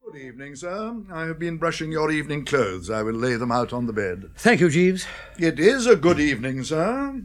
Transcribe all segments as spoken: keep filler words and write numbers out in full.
Good evening, sir. I have been brushing your evening clothes. I will lay them out on the bed. Thank you, Jeeves. It is a good evening, sir.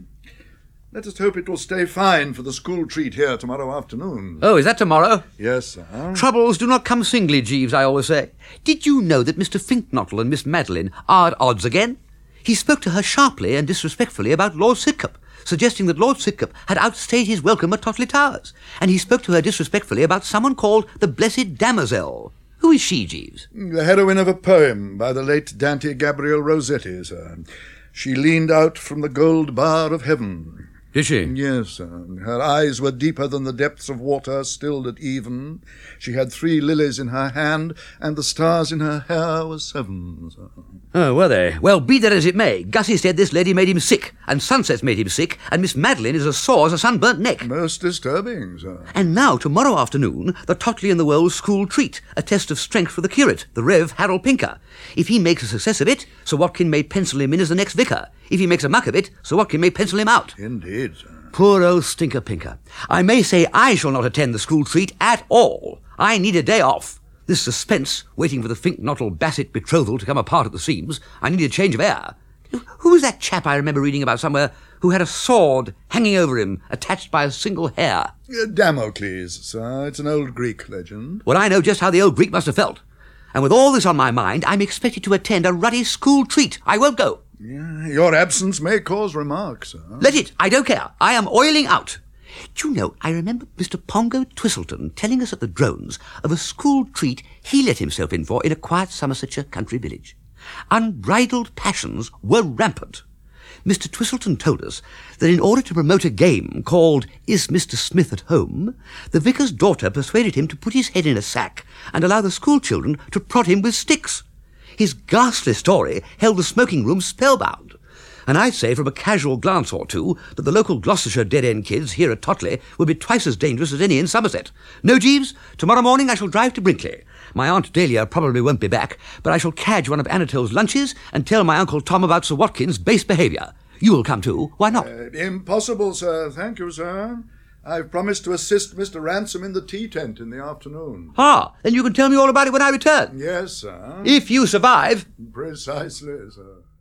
Let us hope it will stay fine for the school treat here tomorrow afternoon. Oh, is that tomorrow? Yes, sir. Troubles do not come singly, Jeeves, I always say. Did you know that Mister Finknottle and Miss Madeline are at odds again? He spoke to her sharply and disrespectfully about Lord Sidcup, suggesting that Lord Sidcup had outstayed his welcome at Totley Towers, and he spoke to her disrespectfully about someone called the Blessed Damozel. Who is she, Jeeves? The heroine of a poem by the late Dante Gabriel Rossetti, sir. She leaned out from the gold bar of heaven. Did she? Yes, sir. Her eyes were deeper than the depths of water, stilled at even. She had three lilies in her hand, and the stars in her hair were seven, sir. Oh, were they? Well, be that as it may, Gussie said this lady made him sick, and sunsets made him sick, and Miss Madeline is as sore as a sunburnt neck. Most disturbing, sir. And now, tomorrow afternoon, the Totley in the World school treat, a test of strength for the curate, the Rev Harold Pinker. If he makes a success of it, Sir Watkin may pencil him in as the next vicar. If he makes a muck of it, Sir Watkin may pencil him out. Indeed, sir. Poor old Stinker Pinker. I may say I shall not attend the school treat at all. I need a day off. This suspense, waiting for the Finknottle Bassett betrothal to come apart at the seams, I need a change of air. Who was that chap I remember reading about somewhere who had a sword hanging over him, attached by a single hair? Uh, Damocles, sir. It's an old Greek legend. Well, I know just how the old Greek must have felt. And with all this on my mind, I'm expected to attend a ruddy school treat. I won't go. Yeah, your absence may cause remark, sir. Let it. I don't care. I am oiling out. Do you know, I remember Mister Pongo Twistleton telling us at the Drones of a school treat he let himself in for in a quiet Somersetshire country village. Unbridled passions were rampant. Mister Twistleton told us that in order to promote a game called Is Mister Smith at Home, the vicar's daughter persuaded him to put his head in a sack and allow the school children to prod him with sticks. His ghastly story held the smoking room spellbound. And I'd say from a casual glance or two that the local Gloucestershire dead-end kids here at Totley would be twice as dangerous as any in Somerset. No, Jeeves, tomorrow morning I shall drive to Brinkley. My Aunt Dahlia probably won't be back, but I shall cadge one of Anatole's lunches and tell my Uncle Tom about Sir Watkin's base behaviour. You will come too, why not? Uh, impossible, sir. Thank you, sir. I've promised to assist Mister Ransom in the tea tent in the afternoon. Ah, then you can tell me all about it when I return. Yes, sir. If you survive. Precisely, sir.